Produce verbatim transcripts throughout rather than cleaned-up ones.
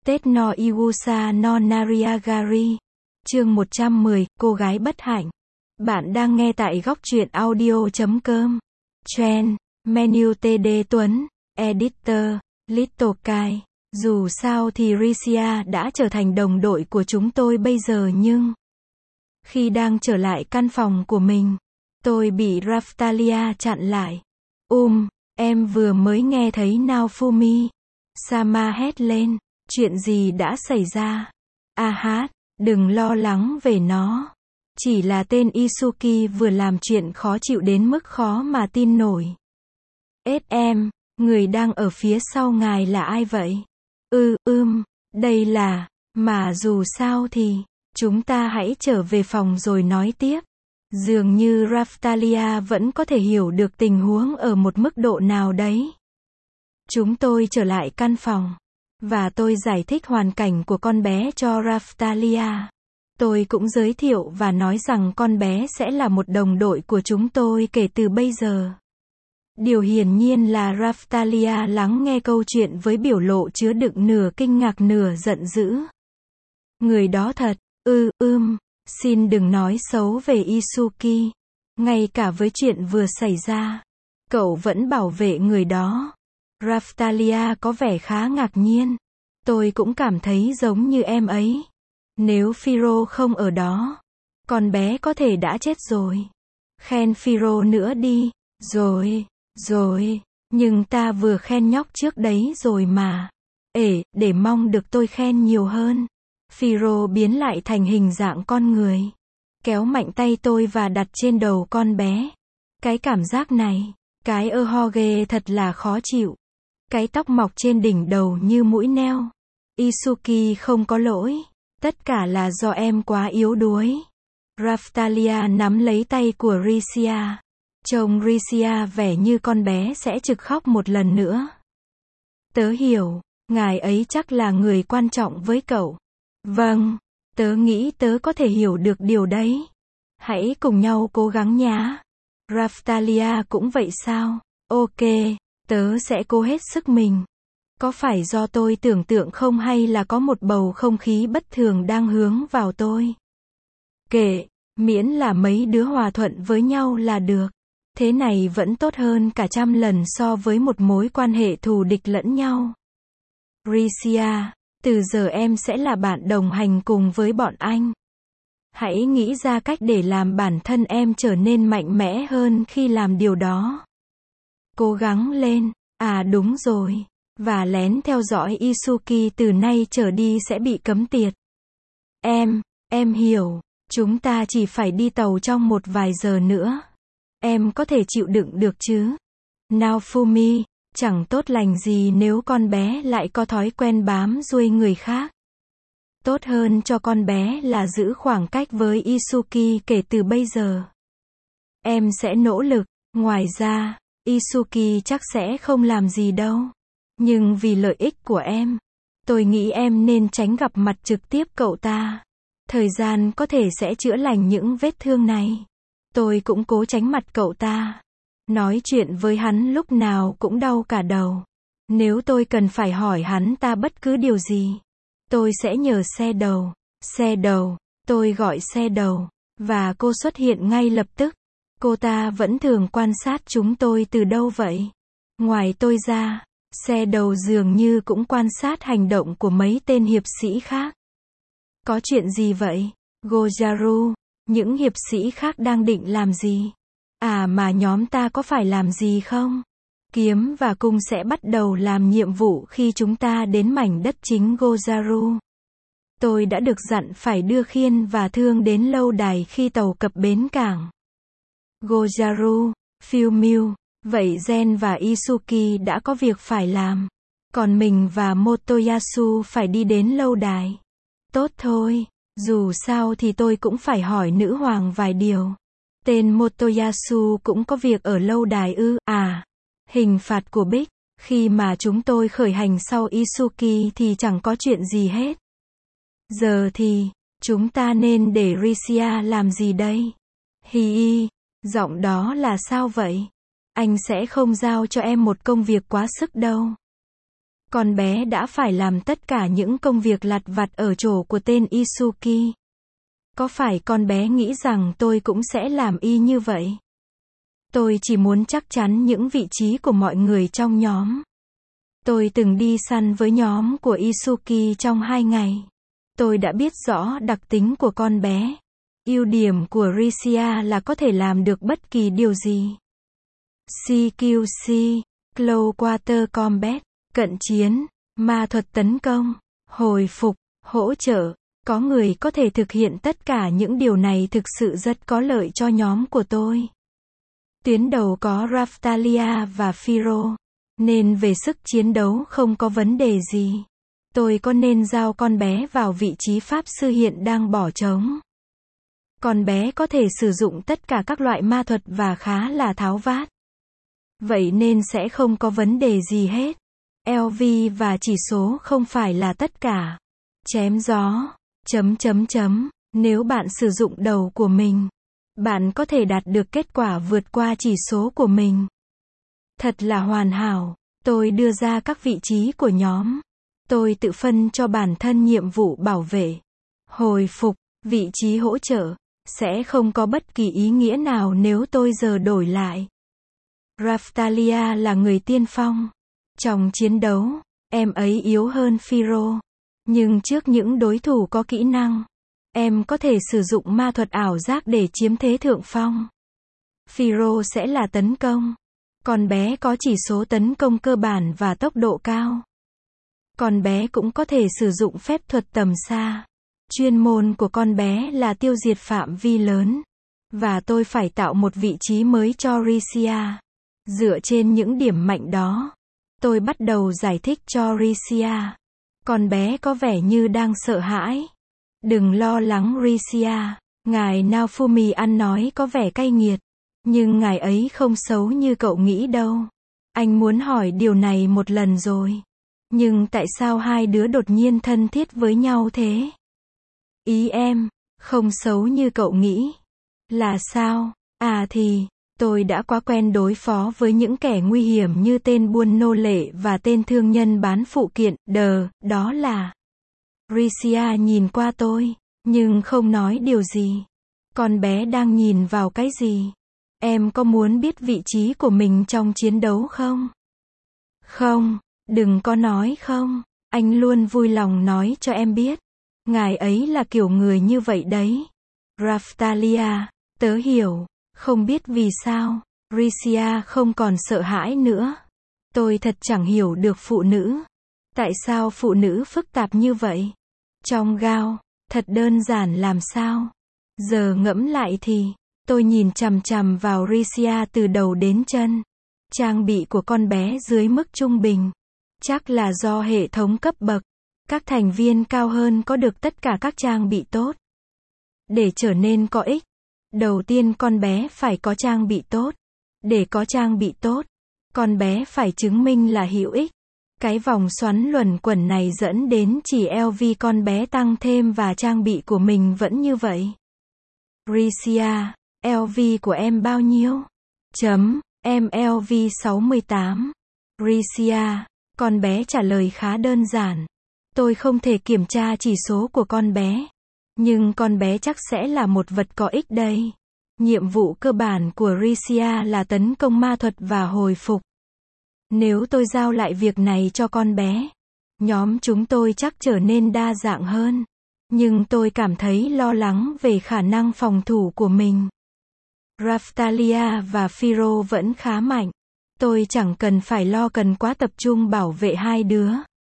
Tết no Iwusa no Nariagari. Chương một trăm mười, cô gái bất hạnh. Bạn đang nghe tại góc truyện audio chấm com. Trend, menu tê đê Tuấn, Editor, Little Kai. Dù sao thì Risia đã trở thành đồng đội của chúng tôi bây giờ nhưng... Khi đang trở lại căn phòng của mình, tôi bị Raftalia chặn lại. Um, em vừa mới nghe thấy Naofumi. Sama hét lên. Chuyện gì đã xảy ra? À hát, đừng lo lắng về nó. Chỉ là tên Isuki vừa làm chuyện khó chịu đến mức khó mà tin nổi. ét em, người đang ở phía sau ngài là ai vậy? Ừ, ưm, đây là... Mà dù sao thì... Chúng ta hãy trở về phòng rồi nói tiếp. Dường như Raftalia vẫn có thể hiểu được tình huống ở một mức độ nào đấy. Chúng tôi trở lại căn phòng. Và tôi giải thích hoàn cảnh của con bé cho Raftalia. Tôi cũng giới thiệu và nói rằng con bé sẽ là một đồng đội của chúng tôi kể từ bây giờ. Điều hiển nhiên là Raftalia lắng nghe câu chuyện với biểu lộ chứa đựng nửa kinh ngạc nửa giận dữ. Người đó thật, ư, ưm, xin đừng nói xấu về Isuki. Ngay cả với chuyện vừa xảy ra, cậu vẫn bảo vệ người đó. Raftalia có vẻ khá ngạc nhiên. Tôi cũng cảm thấy giống như em ấy. Nếu Firo không ở đó, con bé có thể đã chết rồi. Khen Firo nữa đi. Rồi, rồi, nhưng ta vừa khen nhóc trước đấy rồi mà. Ể, để mong được tôi khen nhiều hơn. Firo biến lại thành hình dạng con người. Kéo mạnh tay tôi và đặt trên đầu con bé. Cái cảm giác này, cái ơ ho ghê thật là khó chịu. Cái tóc mọc trên đỉnh đầu như mũi neo. Isuki không có lỗi. Tất cả là do em quá yếu đuối. Raftalia nắm lấy tay của Risia. Trông Risia vẻ như con bé sẽ trực khóc một lần nữa. Tớ hiểu, ngài ấy chắc là người quan trọng với cậu. Vâng, tớ nghĩ tớ có thể hiểu được điều đấy. Hãy cùng nhau cố gắng nhá. Raftalia cũng vậy sao? Ok, tớ sẽ cố hết sức mình. Có phải do tôi tưởng tượng không hay là có một bầu không khí bất thường đang hướng vào tôi? Kệ, miễn là mấy đứa hòa thuận với nhau là được. Thế này vẫn tốt hơn cả trăm lần so với một mối quan hệ thù địch lẫn nhau. Risia, từ giờ em sẽ là bạn đồng hành cùng với bọn anh. Hãy nghĩ ra cách để làm bản thân em trở nên mạnh mẽ hơn khi làm điều đó. Cố gắng lên. À đúng rồi. Và lén theo dõi Isuki từ nay trở đi sẽ bị cấm tiệt. Em, em hiểu. Chúng ta chỉ phải đi tàu trong một vài giờ nữa. Em có thể chịu đựng được chứ? Naofumi, chẳng tốt lành gì nếu con bé lại có thói quen bám ruôi người khác. Tốt hơn cho con bé là giữ khoảng cách với Isuki kể từ bây giờ. Em sẽ nỗ lực. Ngoài ra, Isuki chắc sẽ không làm gì đâu. Nhưng vì lợi ích của em, tôi nghĩ em nên tránh gặp mặt trực tiếp cậu ta. Thời gian có thể sẽ chữa lành những vết thương này. Tôi cũng cố tránh mặt cậu ta. Nói chuyện với hắn lúc nào cũng đau cả đầu. Nếu tôi cần phải hỏi hắn ta bất cứ điều gì, tôi sẽ nhờ xe đầu. Xe đầu, tôi gọi xe đầu. Và cô xuất hiện ngay lập tức. Cô ta vẫn thường quan sát chúng tôi từ đâu vậy? Ngoài tôi ra, xe đầu dường như cũng quan sát hành động của mấy tên hiệp sĩ khác. Có chuyện gì vậy? Gojaru, những hiệp sĩ khác đang định làm gì? À mà nhóm ta có phải làm gì không? Kiếm và cung sẽ bắt đầu làm nhiệm vụ khi chúng ta đến mảnh đất chính Gojaru. Tôi đã được dặn phải đưa khiên và thương đến lâu đài khi tàu cập bến cảng. Gojaru, Fumio, vậy Gen và Isuki đã có việc phải làm. Còn mình và Motoyasu phải đi đến lâu đài. Tốt thôi, dù sao thì tôi cũng phải hỏi nữ hoàng vài điều. Tên Motoyasu cũng có việc ở lâu đài ư? À, hình phạt của Bích. Khi mà chúng tôi khởi hành sau Isuki thì chẳng có chuyện gì hết. Giờ thì, chúng ta nên để Risia làm gì đây? Hi hi, giọng đó là sao vậy? Anh sẽ không giao cho em một công việc quá sức đâu. Con bé đã phải làm tất cả những công việc lặt vặt ở chỗ của tên Isuki. Có phải con bé nghĩ rằng tôi cũng sẽ làm y như vậy? Tôi chỉ muốn chắc chắn những vị trí của mọi người trong nhóm. Tôi từng đi săn với nhóm của Isuki trong hai ngày. Tôi đã biết rõ đặc tính của con bé. Ưu điểm của Risia là có thể làm được bất kỳ điều gì. xê quy xê, Close Quarter Combat, cận chiến, ma thuật tấn công, hồi phục, hỗ trợ. Có người có thể thực hiện tất cả những điều này thực sự rất có lợi cho nhóm của tôi. Tuyến đầu có Raftalia và Firo, nên về sức chiến đấu không có vấn đề gì. Tôi có nên giao con bé vào vị trí pháp sư hiện đang bỏ trống. Con bé có thể sử dụng tất cả các loại ma thuật và khá là tháo vát. Vậy nên sẽ không có vấn đề gì hết. lờ vê và chỉ số không phải là tất cả. Chém gió. Chấm chấm chấm. Nếu bạn sử dụng đầu của mình, bạn có thể đạt được kết quả vượt qua chỉ số của mình. Thật là hoàn hảo. Tôi đưa ra các vị trí của nhóm. Tôi tự phân cho bản thân nhiệm vụ bảo vệ, hồi phục, vị trí hỗ trợ. Sẽ không có bất kỳ ý nghĩa nào nếu tôi giờ đổi lại. Raftalia là người tiên phong. Trong chiến đấu, em ấy yếu hơn Firo. Nhưng trước những đối thủ có kỹ năng, em có thể sử dụng ma thuật ảo giác để chiếm thế thượng phong. Firo sẽ là tấn công. Con bé có chỉ số tấn công cơ bản và tốc độ cao. Con bé cũng có thể sử dụng phép thuật tầm xa. Chuyên môn của con bé là tiêu diệt phạm vi lớn. Và tôi phải tạo một vị trí mới cho Risia. Dựa trên những điểm mạnh đó, tôi bắt đầu giải thích cho Risia. Con bé có vẻ như đang sợ hãi. Đừng lo lắng Risia. Ngài Naofumi ăn nói có vẻ cay nghiệt. Nhưng ngài ấy không xấu như cậu nghĩ đâu. Anh muốn hỏi điều này một lần rồi. Nhưng tại sao hai đứa đột nhiên thân thiết với nhau thế? Ý em, không xấu như cậu nghĩ. Là sao? À thì, tôi đã quá quen đối phó với những kẻ nguy hiểm như tên buôn nô lệ và tên thương nhân bán phụ kiện, đờ, đó là. Risia nhìn qua tôi, nhưng không nói điều gì. Con bé đang nhìn vào cái gì? Em có muốn biết vị trí của mình trong chiến đấu không? Không, đừng có nói không. Anh luôn vui lòng nói cho em biết. Ngài ấy là kiểu người như vậy đấy. Raftalia, tớ hiểu. Không biết vì sao, Risia không còn sợ hãi nữa. Tôi thật chẳng hiểu được phụ nữ. Tại sao phụ nữ phức tạp như vậy? Trong gao, thật đơn giản làm sao? Giờ ngẫm lại thì, tôi nhìn chằm chằm vào Risia từ đầu đến chân. Trang bị của con bé dưới mức trung bình. Chắc là do hệ thống cấp bậc. Các thành viên cao hơn có được tất cả các trang bị tốt. Để trở nên có ích, đầu tiên con bé phải có trang bị tốt. Để có trang bị tốt, con bé phải chứng minh là hữu ích. Cái vòng xoắn luẩn quẩn này dẫn đến chỉ lờ vê con bé tăng thêm và trang bị của mình vẫn như vậy. Risia, lờ vê của em bao nhiêu? Chấm, em lờ vê sáu mươi tám. Risia, con bé trả lời khá đơn giản. Tôi không thể kiểm tra chỉ số của con bé. Nhưng con bé chắc sẽ là một vật có ích đây. Nhiệm vụ cơ bản của Risia là tấn công ma thuật và hồi phục. Nếu tôi giao lại việc này cho con bé, nhóm chúng tôi chắc trở nên đa dạng hơn. Nhưng tôi cảm thấy lo lắng về khả năng phòng thủ của mình. Raftalia và Firo vẫn khá mạnh. Tôi chẳng cần phải lo cần quá tập trung bảo vệ hai đứa.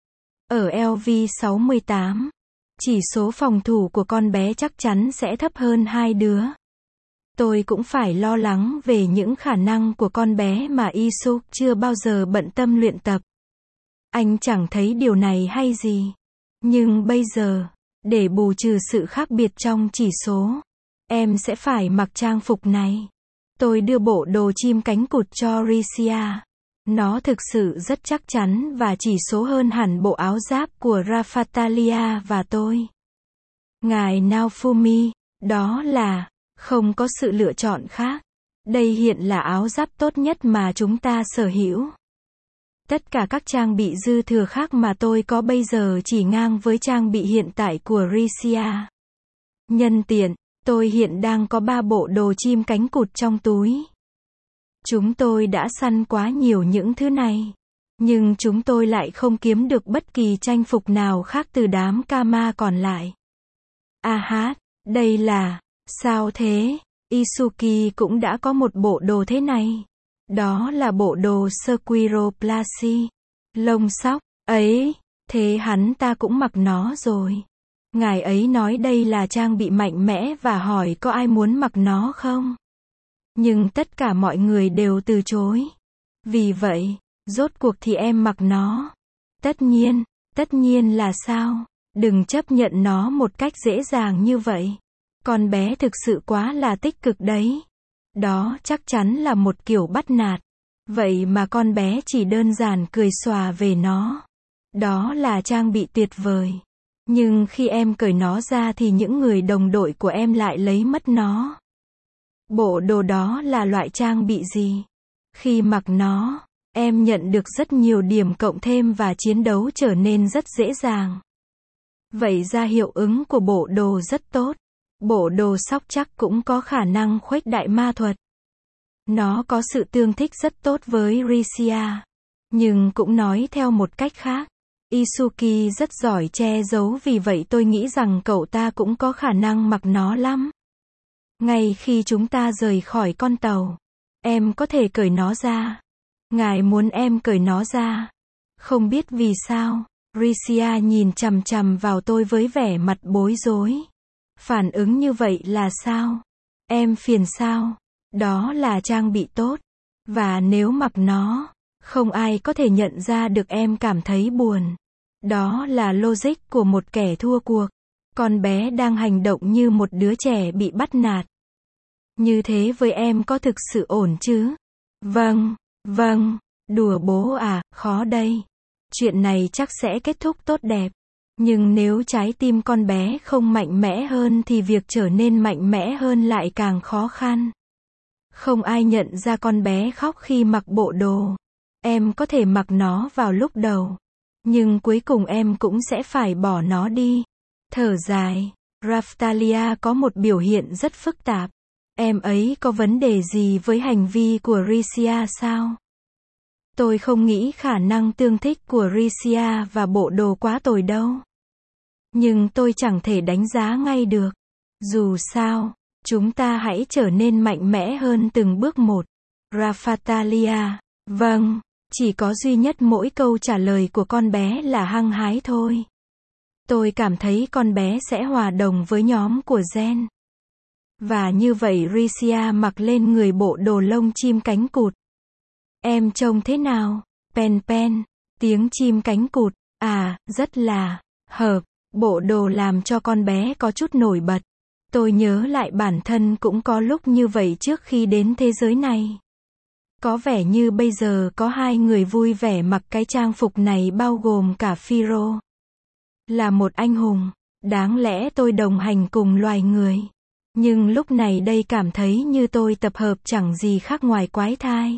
Ở lờ vê sáu mươi tám, chỉ số phòng thủ của con bé chắc chắn sẽ thấp hơn hai đứa. Tôi cũng phải lo lắng về những khả năng của con bé mà Isuk chưa bao giờ bận tâm luyện tập. Anh chẳng thấy điều này hay gì. Nhưng bây giờ, để bù trừ sự khác biệt trong chỉ số, em sẽ phải mặc trang phục này. Tôi đưa bộ đồ chim cánh cụt cho Risia. Nó thực sự rất chắc chắn và chỉ số hơn hẳn bộ áo giáp của Raftalia và tôi. Ngài Naofumi, đó là, không có sự lựa chọn khác. Đây hiện là áo giáp tốt nhất mà chúng ta sở hữu. Tất cả các trang bị dư thừa khác mà tôi có bây giờ chỉ ngang với trang bị hiện tại của Risia. Nhân tiện, tôi hiện đang có ba bộ đồ chim cánh cụt trong túi. Chúng tôi đã săn quá nhiều những thứ này. Nhưng chúng tôi lại không kiếm được bất kỳ trang phục nào khác từ đám Kama còn lại. À hát, đây là, sao thế? Isuki cũng đã có một bộ đồ thế này. Đó là bộ đồ Squirrelplasy. Lông sóc, ấy, thế hắn ta cũng mặc nó rồi. Ngài ấy nói đây là trang bị mạnh mẽ và hỏi có ai muốn mặc nó không? Nhưng tất cả mọi người đều từ chối. Vì vậy, rốt cuộc thì em mặc nó. Tất nhiên, tất nhiên là sao? Đừng chấp nhận nó một cách dễ dàng như vậy. Con bé thực sự quá là tích cực đấy. Đó chắc chắn là một kiểu bắt nạt. Vậy mà con bé chỉ đơn giản cười xòa về nó. Đó là trang bị tuyệt vời. Nhưng khi em cởi nó ra thì những người đồng đội của em lại lấy mất nó. Bộ đồ đó là loại trang bị gì? Khi mặc nó, em nhận được rất nhiều điểm cộng thêm và chiến đấu trở nên rất dễ dàng. Vậy ra hiệu ứng của bộ đồ rất tốt. Bộ đồ sóc chắc cũng có khả năng khuếch đại ma thuật. Nó có sự tương thích rất tốt với Risia. Nhưng cũng nói theo một cách khác, Isuki rất giỏi che giấu, vì vậy tôi nghĩ rằng cậu ta cũng có khả năng mặc nó lắm. Ngay khi chúng ta rời khỏi con tàu, em có thể cởi nó ra. Ngài muốn em cởi nó ra. Không biết vì sao, Risia nhìn chằm chằm vào tôi với vẻ mặt bối rối. Phản ứng như vậy là sao? Em phiền sao? Đó là trang bị tốt. Và nếu mặc nó, không ai có thể nhận ra được em cảm thấy buồn. Đó là logic của một kẻ thua cuộc. Con bé đang hành động như một đứa trẻ bị bắt nạt. Như thế với em có thực sự ổn chứ? Vâng, vâng, đùa bố à, khó đây. Chuyện này chắc sẽ kết thúc tốt đẹp. Nhưng nếu trái tim con bé không mạnh mẽ hơn thì việc trở nên mạnh mẽ hơn lại càng khó khăn. Không ai nhận ra con bé khóc khi mặc bộ đồ. Em có thể mặc nó vào lúc đầu. Nhưng cuối cùng em cũng sẽ phải bỏ nó đi. Thở dài, Raftalia có một biểu hiện rất phức tạp. Em ấy có vấn đề gì với hành vi của Risia sao? Tôi không nghĩ khả năng tương thích của Risia và bộ đồ quá tồi đâu. Nhưng tôi chẳng thể đánh giá ngay được. Dù sao, chúng ta hãy trở nên mạnh mẽ hơn từng bước một. Raftalia, vâng, chỉ có duy nhất mỗi câu trả lời của con bé là hăng hái thôi. Tôi cảm thấy con bé sẽ hòa đồng với nhóm của Gen. Và như vậy Risia mặc lên người bộ đồ lông chim cánh cụt. Em trông thế nào? Pen pen, tiếng chim cánh cụt, à, rất là hợp. Bộ đồ làm cho con bé có chút nổi bật. Tôi nhớ lại bản thân cũng có lúc như vậy trước khi đến thế giới này. Có vẻ như bây giờ có hai người vui vẻ mặc cái trang phục này, bao gồm cả Phiro. Là một anh hùng, đáng lẽ tôi đồng hành cùng loài người. Nhưng lúc này đây cảm thấy như tôi tập hợp chẳng gì khác ngoài quái thai.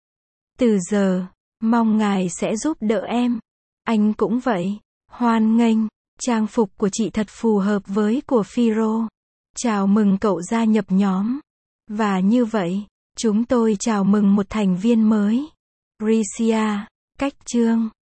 Từ giờ, mong ngài sẽ giúp đỡ em. Anh cũng vậy. Hoan nghênh. Trang phục của chị thật phù hợp với của Phiro. Chào mừng cậu gia nhập nhóm. Và như vậy, chúng tôi chào mừng một thành viên mới. Risia, cách chương.